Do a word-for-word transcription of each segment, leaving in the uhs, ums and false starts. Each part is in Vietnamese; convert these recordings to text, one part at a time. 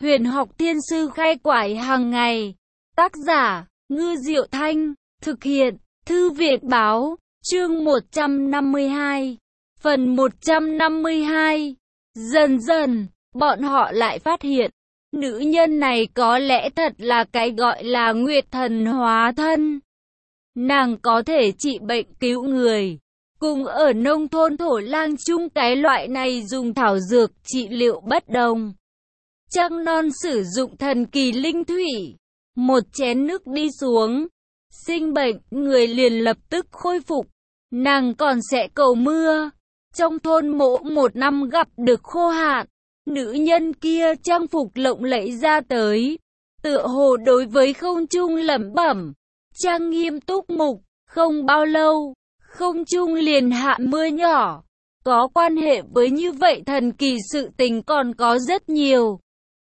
Huyền học thiên sư khai quải hàng ngày. Tác giả, Ngư Diệu Thanh. Thực hiện, Thư viện báo. Chương một trăm năm mươi hai. Phần một trăm năm mươi hai. Dần dần, bọn họ lại phát hiện, nữ nhân này có lẽ thật là cái gọi là Nguyệt Thần hóa thân. Nàng có thể trị bệnh cứu người. Cùng ở nông thôn thổ lang chung cái loại này dùng thảo dược trị liệu bất đồng. Trăng non sử dụng thần kỳ linh thủy. Một chén nước đi xuống. Sinh bệnh, người liền lập tức khôi phục. Nàng còn sẽ cầu mưa. Trong thôn mỗ một năm gặp được khô hạn. Nữ nhân kia trang phục lộng lẫy ra tới. Tựa hồ đối với không trung lẩm bẩm. Trang nghiêm túc mục. Không bao lâu, không trung liền hạ mưa nhỏ. Có quan hệ với như vậy thần kỳ sự tình còn có rất nhiều.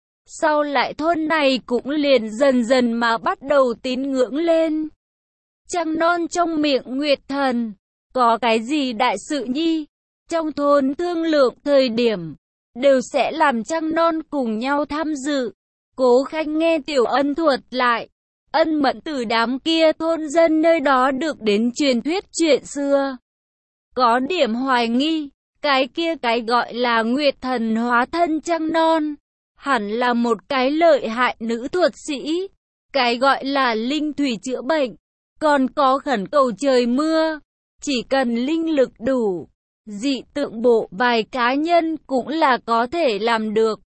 Sau lại thôn này cũng liền dần dần mà bắt đầu tín ngưỡng lên. Trăng non trong miệng Nguyệt Thần. Có cái gì đại sự nhi? Trong thôn thương lượng thời điểm, đều sẽ làm trăng non cùng nhau tham dự. Cố Khanh nghe Tiểu Ân thuật lại. Ân mẫn từ đám kia thôn dân nơi đó được đến truyền thuyết chuyện xưa. Có điểm hoài nghi, cái kia cái gọi là Nguyệt Thần hóa thân trăng non. Hẳn là một cái lợi hại nữ thuật sĩ. Cái gọi là linh thủy chữa bệnh. Còn có khẩn cầu trời mưa. Chỉ cần linh lực đủ. Dị tượng bộ vài cá nhân cũng là có thể làm được.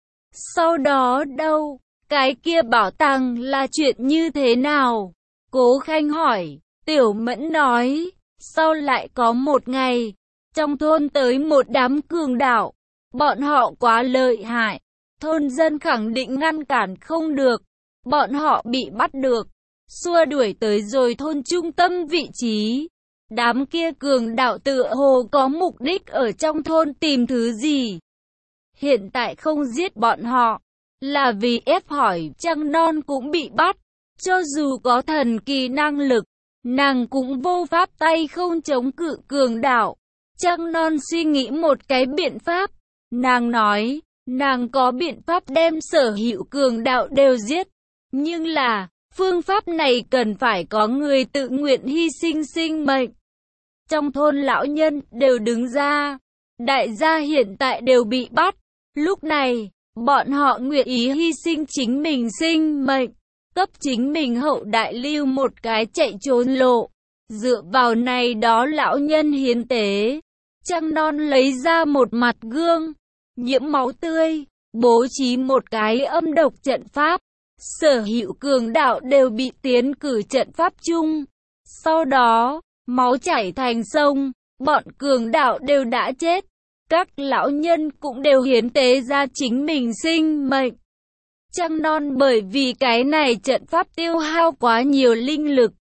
Sau đó đâu? Cái kia bảo tàng là chuyện như thế nào? Cố Khanh hỏi. Tiểu Mẫn nói. Sau lại có một ngày, trong thôn tới một đám cường đạo. Bọn họ quá lợi hại. Thôn dân khẳng định ngăn cản không được. Bọn họ bị bắt được. Xua đuổi tới rồi thôn trung tâm vị trí. Đám kia cường đạo tựa hồ có mục đích ở trong thôn tìm thứ gì. Hiện tại không giết bọn họ. Là vì ép hỏi trăng non cũng bị bắt. Cho dù có thần kỳ năng lực, nàng cũng vô pháp tay không chống cự cường đạo. Trăng non suy nghĩ một cái biện pháp. Nàng nói, nàng có biện pháp đem sở hữu cường đạo đều giết. Nhưng là, phương pháp này cần phải có người tự nguyện hy sinh sinh mệnh. Trong thôn lão nhân đều đứng ra. Đại gia hiện tại đều bị bắt. Lúc này, bọn họ nguyện ý hy sinh chính mình sinh mệnh, cấp chính mình hậu đại lưu một cái chạy trốn lộ. Dựa vào này đó lão nhân hiến tế. Trăng non lấy ra một mặt gương, nhiễm máu tươi, bố trí một cái âm độc trận pháp. Sở hữu cường đạo đều bị tiến cử trận pháp chung. Sau đó, máu chảy thành sông, bọn cường đạo đều đã chết. Các lão nhân cũng đều hiến tế ra chính mình sinh mệnh. Trăng non bởi vì cái này trận pháp tiêu hao quá nhiều linh lực.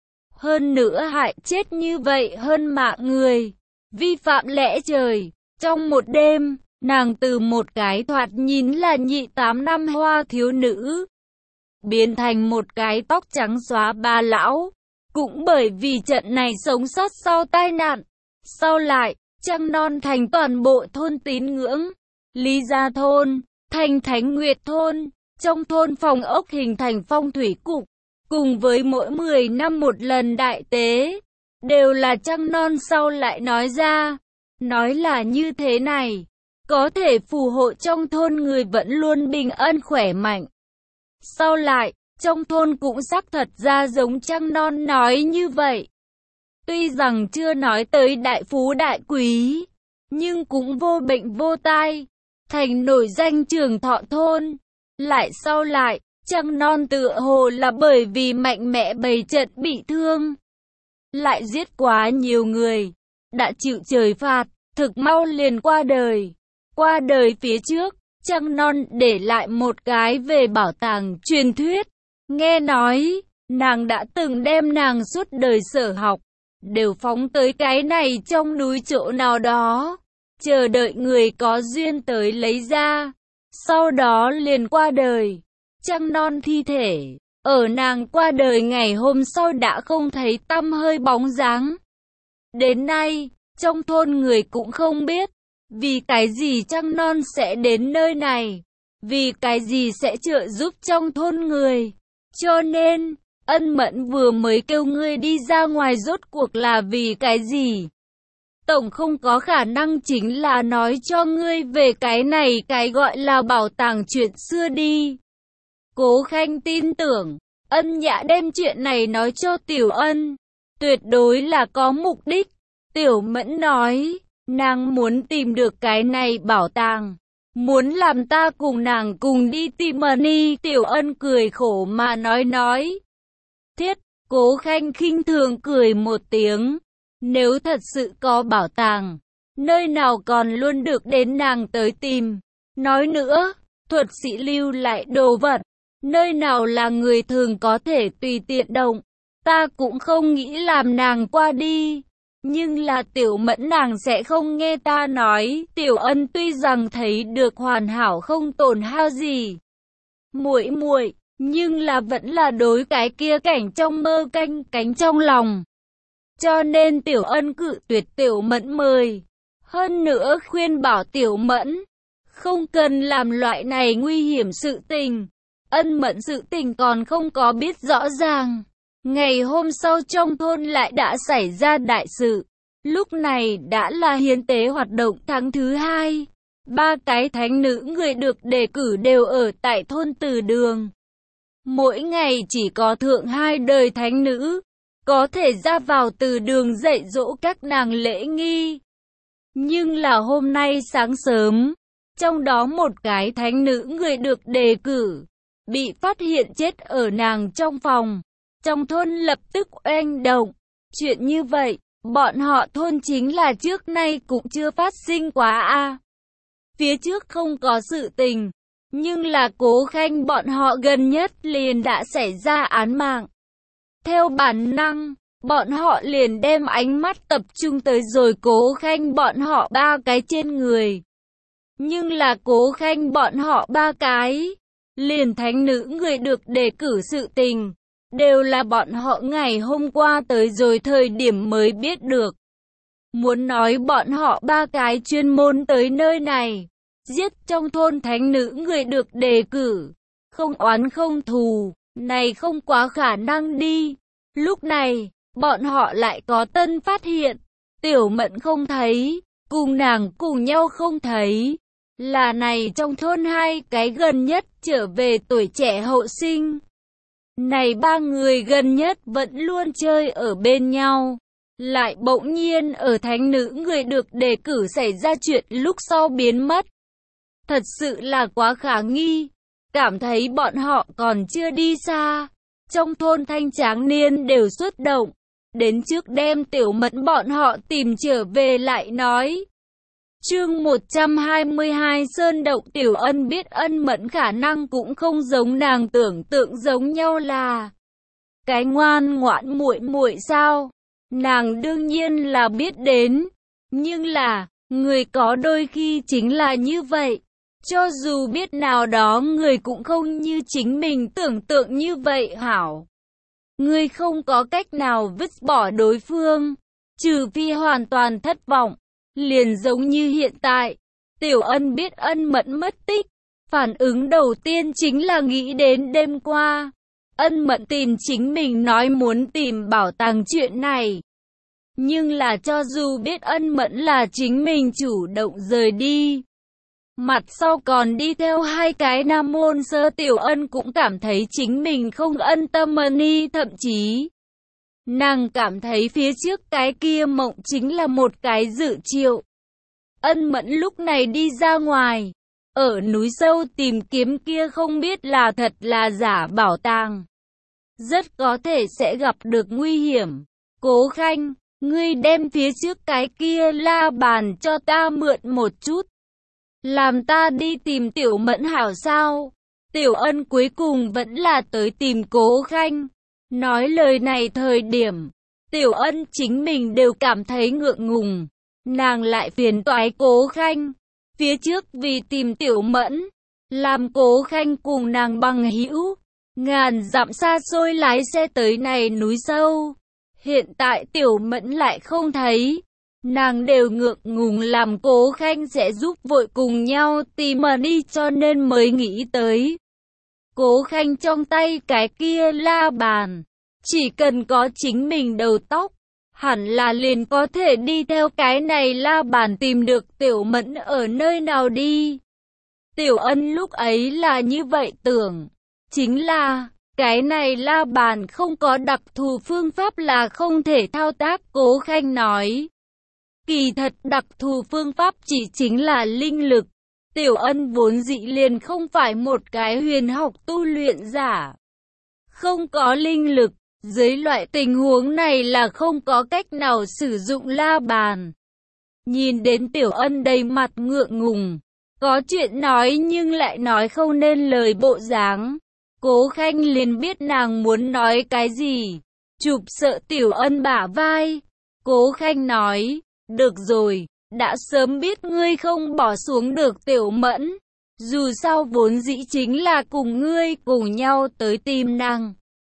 Hơn nữa hại chết như vậy hơn mạng người. Vi phạm lẽ trời. Trong một đêm, nàng từ một cái thoạt nhìn là nhị tám năm hoa thiếu nữ, biến thành một cái tóc trắng xóa bà lão. Cũng bởi vì trận này sống sót sau tai nạn. Sau lại, trăng non thành toàn bộ thôn tín ngưỡng. Lý Gia thôn, thành Thánh Nguyệt thôn. Trong thôn phòng ốc hình thành phong thủy cục. Cùng với mỗi mười năm một lần đại tế. Đều là trăng non sau lại nói ra. Nói là như thế này. Có thể phù hộ trong thôn người vẫn luôn bình an khỏe mạnh. Sau lại, trong thôn cũng xác thật ra giống trăng non nói như vậy. Tuy rằng chưa nói tới đại phú đại quý, nhưng cũng vô bệnh vô tai, thành nổi danh trường thọ thôn. Lại sau lại, trăng non tựa hồ là bởi vì mạnh mẽ bày trận bị thương. Lại giết quá nhiều người, đã chịu trời phạt, thực mau liền qua đời. Qua đời phía trước, trăng non để lại một cái về bảo tàng truyền thuyết. Nghe nói, nàng đã từng đem nàng suốt đời sở học, đều phóng tới cái này trong núi chỗ nào đó, chờ đợi người có duyên tới lấy ra. Sau đó liền qua đời. Trăng non thi thể, ở nàng qua đời ngày hôm sau đã không thấy tăm hơi bóng dáng. Đến nay, trong thôn người cũng không biết, vì cái gì trăng non sẽ đến nơi này. vì cái gì sẽ trợ giúp trong thôn người. Cho nên, Ân Mẫn vừa mới kêu ngươi đi ra ngoài rốt cuộc là vì cái gì? Tổng không có khả năng chính là nói cho ngươi về cái này cái gọi là bảo tàng chuyện xưa đi. Cố Khanh tin tưởng, Ân Nhã đem chuyện này nói cho Tiểu Ân, tuyệt đối là có mục đích. Tiểu Mẫn nói, nàng muốn tìm được cái này bảo tàng, muốn làm ta cùng nàng cùng đi tìm đi. Tiểu Ân cười khổ mà nói nói. Thiết, Cố Khanh khinh thường cười một tiếng, nếu thật sự có bảo tàng, nơi nào còn luôn được đến nàng tới tìm. Nói nữa, thuật sĩ lưu lại đồ vật, nơi nào là người thường có thể tùy tiện động, ta cũng không nghĩ làm nàng qua đi. Nhưng là Tiểu Mẫn nàng sẽ không nghe ta nói. Tiểu Ân tuy rằng thấy được hoàn hảo không tổn hao gì, muội muội, nhưng là vẫn là đối cái kia cảnh trong mơ canh cánh trong lòng. Cho nên Tiểu Ân cự tuyệt Tiểu Mẫn mời. Hơn nữa khuyên bảo Tiểu Mẫn không cần làm loại này nguy hiểm sự tình. Ân Mẫn sự tình còn không có biết rõ ràng. Ngày hôm sau trong thôn lại đã xảy ra đại sự. Lúc này đã là hiến tế hoạt động tháng thứ hai. Ba cái thánh nữ người được đề cử đều ở tại thôn Từ Đường. Mỗi ngày chỉ có thượng hai đời thánh nữ có thể ra vào Từ Đường dạy dỗ các nàng lễ nghi. Nhưng là hôm nay sáng sớm, trong đó một cái thánh nữ người được đề cử bị phát hiện chết ở nàng trong phòng. Trong thôn lập tức oanh động. Chuyện như vậy, bọn họ thôn chính là trước nay cũng chưa phát sinh quá a. Phía trước không có sự tình, nhưng là Cố Khanh bọn họ gần nhất liền đã xảy ra án mạng. Theo bản năng, bọn họ liền đem ánh mắt tập trung tới rồi Cố Khanh bọn họ ba cái trên người. Nhưng là Cố Khanh bọn họ ba cái, liền thánh nữ người được đề cử sự tình, đều là bọn họ ngày hôm qua tới rồi thời điểm mới biết được. Muốn nói bọn họ ba cái chuyên môn tới nơi này, giết trong thôn thánh nữ người được đề cử, không oán không thù, này không quá khả năng đi. Lúc này, bọn họ lại có tân phát hiện, Tiểu Mẫn không thấy, cùng nàng cùng nhau không thấy, là này trong thôn hai cái gần nhất trở về tuổi trẻ hậu sinh. Này ba người gần nhất vẫn luôn chơi ở bên nhau, lại bỗng nhiên ở thánh nữ người được đề cử xảy ra chuyện lúc sau biến mất. Thật sự là quá khả nghi, cảm thấy bọn họ còn chưa đi xa. Trong thôn thanh tráng niên đều xuất động, đến trước đem Tiểu Mẫn bọn họ tìm trở về lại nói. Chương một trăm hai mươi hai Sơn Động. Tiểu Ân biết Ân Mẫn khả năng cũng không giống nàng tưởng tượng giống nhau là cái ngoan ngoãn muội muội sao. Nàng đương nhiên là biết đến, nhưng là người có đôi khi chính là như vậy. Cho dù biết nào đó người cũng không như chính mình tưởng tượng như vậy hảo. Người không có cách nào vứt bỏ đối phương, trừ phi hoàn toàn thất vọng. Liền giống như hiện tại, Tiểu Ân biết Ân Mẫn mất tích, phản ứng đầu tiên chính là nghĩ đến đêm qua. Ân Mẫn tìm chính mình nói muốn tìm bảo tàng chuyện này. Nhưng là cho dù biết Ân Mẫn là chính mình chủ động rời đi, mặt sau còn đi theo hai cái nam môn sơ, Tiểu Ân cũng cảm thấy chính mình không ân tâm ni, thậm chí nàng cảm thấy phía trước cái kia mộng chính là một cái dự triệu. Ân Mẫn lúc này đi ra ngoài, ở núi sâu tìm kiếm kia không biết là thật là giả bảo tàng. Rất có thể sẽ gặp được nguy hiểm. Cố Khanh, ngươi đem phía trước cái kia la bàn cho ta mượn một chút. Làm ta đi tìm Tiểu Mẫn hảo sao? Tiểu Ân cuối cùng vẫn là tới tìm Cố Khanh. Nói lời này thời điểm, Tiểu Ân chính mình đều cảm thấy ngượng ngùng. Nàng lại phiền toái Cố Khanh. Phía trước vì tìm Tiểu Mẫn, làm Cố Khanh cùng nàng bằng hữu, ngàn dặm xa xôi lái xe tới này núi sâu. Hiện tại Tiểu Mẫn lại không thấy. nàng đều ngượng ngùng làm Cố Khanh sẽ giúp vội cùng nhau tìm mà đi cho nên mới nghĩ tới. Cố Khanh trong tay cái kia la bàn, chỉ cần có chính mình đầu tóc, hẳn là liền có thể đi theo cái này la bàn tìm được Tiểu Mẫn ở nơi nào đi. Tiểu Ân lúc ấy là như vậy tưởng, chính là cái này la bàn không có đặc thù phương pháp là không thể thao tác. Cố Khanh nói, kỳ thật đặc thù phương pháp chỉ chính là linh lực. Tiểu Ân vốn dĩ liền không phải một cái huyền học tu luyện giả, không có linh lực, dưới loại tình huống này là không có cách nào sử dụng la bàn. Nhìn đến Tiểu Ân đầy mặt ngượng ngùng, có chuyện nói nhưng lại nói không nên lời bộ dáng, Cố Khanh liền biết nàng muốn nói cái gì, chụp sợ Tiểu Ân bả vai. Cố Khanh nói, được rồi, đã sớm biết ngươi không bỏ xuống được Tiểu Mẫn, dù sao vốn dĩ chính là cùng ngươi cùng nhau tới tìm nàng,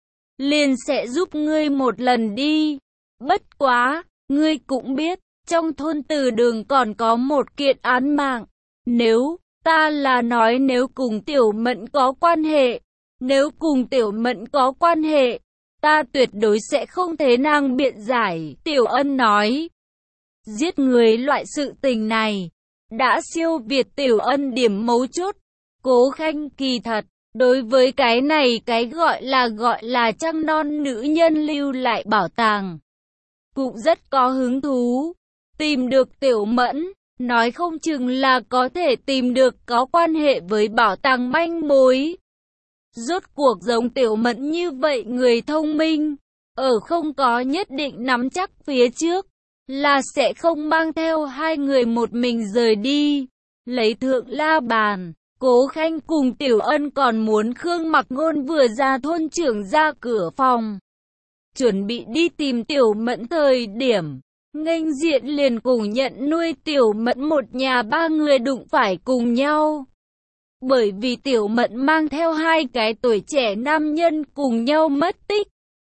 liền sẽ giúp ngươi một lần đi. Bất quá, ngươi cũng biết, trong thôn Từ Đường còn có một kiện án mạng, nếu, ta là nói nếu cùng Tiểu Mẫn có quan hệ, nếu cùng Tiểu Mẫn có quan hệ, ta tuyệt đối sẽ không thế nàng biện giải. Tiểu Ân nói, giết người loại sự tình này, đã siêu việt Tiểu Ân điểm mấu chốt. Cố Khanh kỳ thật, đối với cái này cái gọi là gọi là trăng non nữ nhân lưu lại bảo tàng, cũng rất có hứng thú. Tìm được Tiểu Mẫn, nói không chừng là có thể tìm được có quan hệ với bảo tàng manh mối. Rốt cuộc giống Tiểu Mẫn như vậy người thông minh, ở không có nhất định nắm chắc phía trước, là sẽ không mang theo hai người một mình rời đi. Lấy thượng la bàn, Cố Khanh cùng Tiểu Ân còn muốn Khương Mặc Ngôn vừa ra thôn trưởng ra cửa phòng, chuẩn bị đi tìm Tiểu Mẫn thời điểm, nghênh diện liền cùng nhận nuôi Tiểu Mẫn một nhà ba người đụng phải cùng nhau. Bởi vì Tiểu Mẫn mang theo hai cái tuổi trẻ nam nhân cùng nhau mất tích,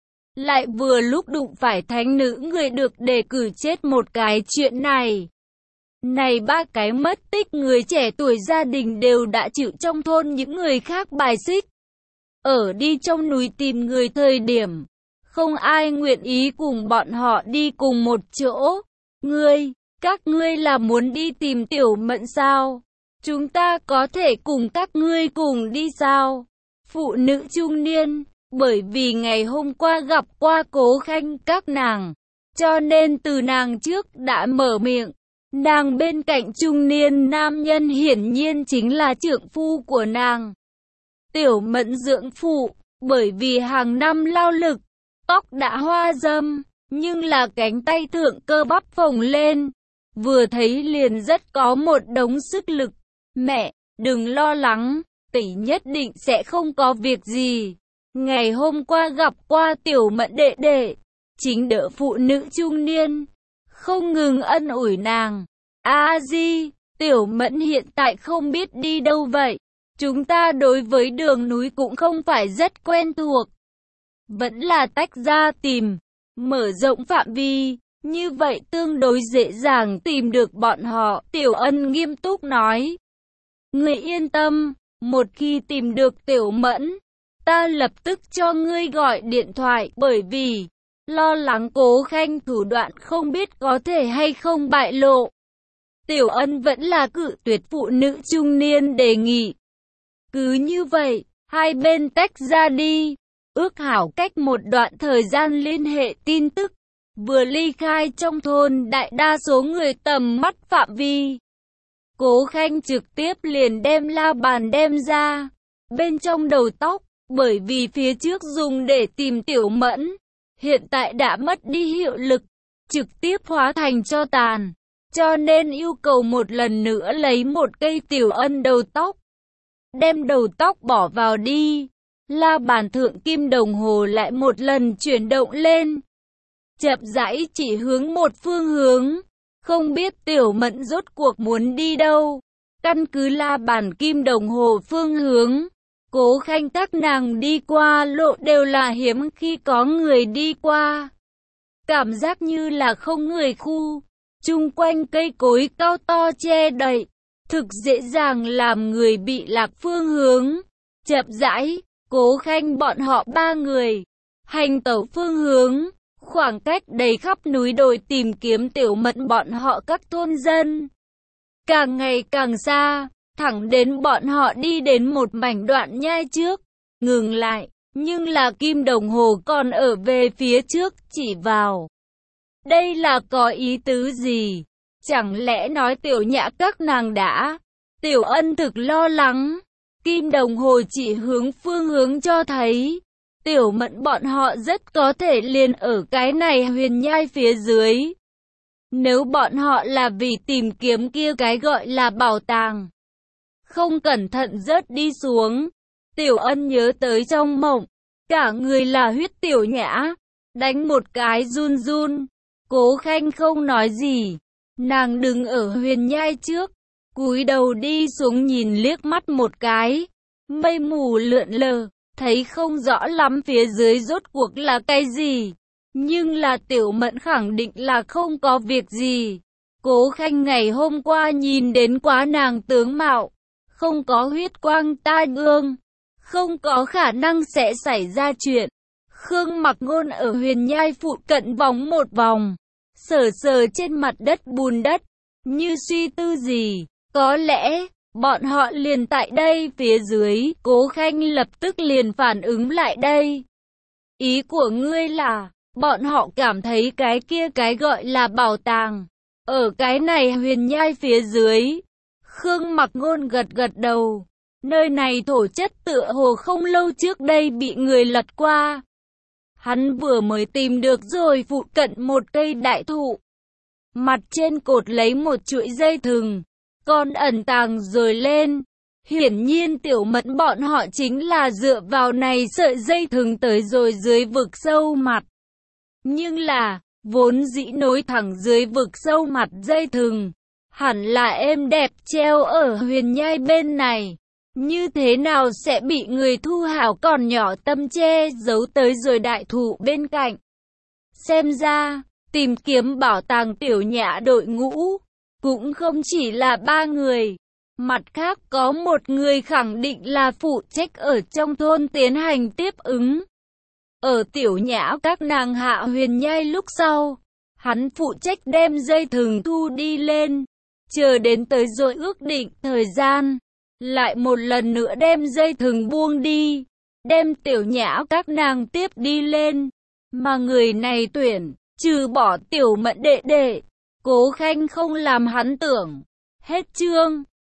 lại vừa lúc đụng phải thánh nữ người được đề cử chết một cái chuyện này. Này ba cái mất tích người trẻ tuổi gia đình đều đã chịu trong thôn những người khác bài xích. Ở đi trong núi tìm người thời điểm, không ai nguyện ý cùng bọn họ đi cùng một chỗ. Ngươi, các ngươi là muốn đi tìm Tiểu Mẫn sao? Chúng ta có thể cùng các ngươi cùng đi sao? Phụ nữ trung niên, bởi vì ngày hôm qua gặp qua Cố Khanh các nàng, cho nên từ nàng trước đã mở miệng. Nàng bên cạnh trung niên nam nhân hiển nhiên chính là trượng phu của nàng. Tiểu Mẫn dưỡng phụ, bởi vì hàng năm lao lực, tóc đã hoa râm, nhưng là cánh tay thượng cơ bắp phồng lên, vừa thấy liền rất có một đống sức lực. Mẹ, đừng lo lắng, tỷ nhất định sẽ không có việc gì. Ngày hôm qua gặp qua Tiểu Mẫn đệ đệ, chính đỡ phụ nữ trung niên, không ngừng ân ủi nàng. A Di, Tiểu Mẫn hiện tại không biết đi đâu vậy. Chúng ta đối với đường núi cũng không phải rất quen thuộc. Vẫn là tách ra tìm, mở rộng phạm vi, như vậy tương đối dễ dàng tìm được bọn họ. Tiểu Ân nghiêm túc nói. Ngươi yên tâm, một khi tìm được Tiểu Mẫn, ta lập tức cho ngươi gọi điện thoại, bởi vì lo lắng Cố Khanh thủ đoạn không biết có thể hay không bại lộ. Tiểu Ân vẫn là cự tuyệt phụ nữ trung niên đề nghị. Cứ như vậy, hai bên tách ra đi, ước hảo cách một đoạn thời gian liên hệ tin tức, vừa ly khai trong thôn đại đa số người tầm mắt phạm vi. Cố Khanh trực tiếp liền đem la bàn đem ra, bên trong đầu tóc, bởi vì phía trước dùng để tìm Tiểu Mẫn, hiện tại đã mất đi hiệu lực, trực tiếp hóa thành tro tàn, cho nên yêu cầu một lần nữa lấy một cây Tiểu Ân đầu tóc, đem đầu tóc bỏ vào đi. La bàn thượng kim đồng hồ lại một lần chuyển động lên, chậm rãi chỉ hướng một phương hướng, không biết Tiểu Mẫn rốt cuộc muốn đi đâu. Căn cứ la bàn kim đồng hồ phương hướng, Cố Khanh các nàng đi qua lộ đều là hiếm khi có người đi qua, cảm giác như là không người khu, chung quanh cây cối cao to che đậy, thực dễ dàng làm người bị lạc phương hướng. Chậm rãi, Cố Khanh bọn họ ba người hành tẩu phương hướng, khoảng cách đầy khắp núi đồi tìm kiếm Tiểu Mẫn bọn họ các thôn dân. Càng ngày càng xa, thẳng đến bọn họ đi đến một mảnh đoạn nhai trước, ngừng lại, nhưng là kim đồng hồ còn ở về phía trước chỉ vào. Đây là có ý tứ gì? Chẳng lẽ nói Tiểu Nhã các nàng đã? Tiểu Ân thực lo lắng, kim đồng hồ chỉ hướng phương hướng cho thấy Tiểu Mẫn bọn họ rất có thể liền ở cái này huyền nhai phía dưới. Nếu bọn họ là vì tìm kiếm kia cái gọi là bảo tàng, không cẩn thận rớt đi xuống. Tiểu Ân nhớ tới trong mộng, cả người là huyết Tiểu Nhã, đánh một cái run run. Cố Khanh không nói gì, nàng đứng ở huyền nhai trước, cúi đầu đi xuống nhìn liếc mắt một cái, mây mù lượn lờ, thấy không rõ lắm phía dưới rốt cuộc là cái gì. Nhưng là Tiểu Mẫn khẳng định là không có việc gì. Cố Khanh ngày hôm qua nhìn đến quá nàng tướng mạo, không có huyết quang tai ương, không có khả năng sẽ xảy ra chuyện. Khương Mặc Ngôn ở huyền nhai phụ cận vòng một vòng, sờ sờ trên mặt đất bùn đất, như suy tư gì. Có lẽ bọn họ liền tại đây phía dưới. Cố Khanh lập tức liền phản ứng lại đây. Ý của ngươi là bọn họ cảm thấy cái kia cái gọi là bảo tàng ở cái này huyền nhai phía dưới. Khương Mặc Ngôn gật gật đầu. Nơi này thổ chất tựa hồ không lâu trước đây bị người lật qua. Hắn vừa mới tìm được rồi phụ cận một cây đại thụ. Mặt trên cột lấy một chuỗi dây thừng, còn ẩn tàng rồi lên. Hiển nhiên Tiểu Mẫn bọn họ chính là dựa vào này sợi dây thừng tới rồi dưới vực sâu mặt. Nhưng là, vốn dĩ nối thẳng dưới vực sâu mặt dây thừng, hẳn là êm đẹp treo ở huyền nhai bên này. Như thế nào sẽ bị người thu hảo còn nhỏ tâm che giấu tới rồi đại thụ bên cạnh. Xem ra, tìm kiếm bảo tàng Tiểu Nhã đội ngũ, cũng không chỉ là ba người. Mặt khác có một người khẳng định là phụ trách ở trong thôn tiến hành tiếp ứng. Ở Tiểu Nhã các nàng hạ huyền nhai lúc sau, hắn phụ trách đem dây thừng thu đi lên, chờ đến tới rồi ước định thời gian, lại một lần nữa đem dây thừng buông đi, đem Tiểu Nhã các nàng tiếp đi lên. Mà người này tuyển, trừ bỏ Tiểu Mẫn đệ đệ, Cố Khanh không làm hắn tưởng. Hết chương.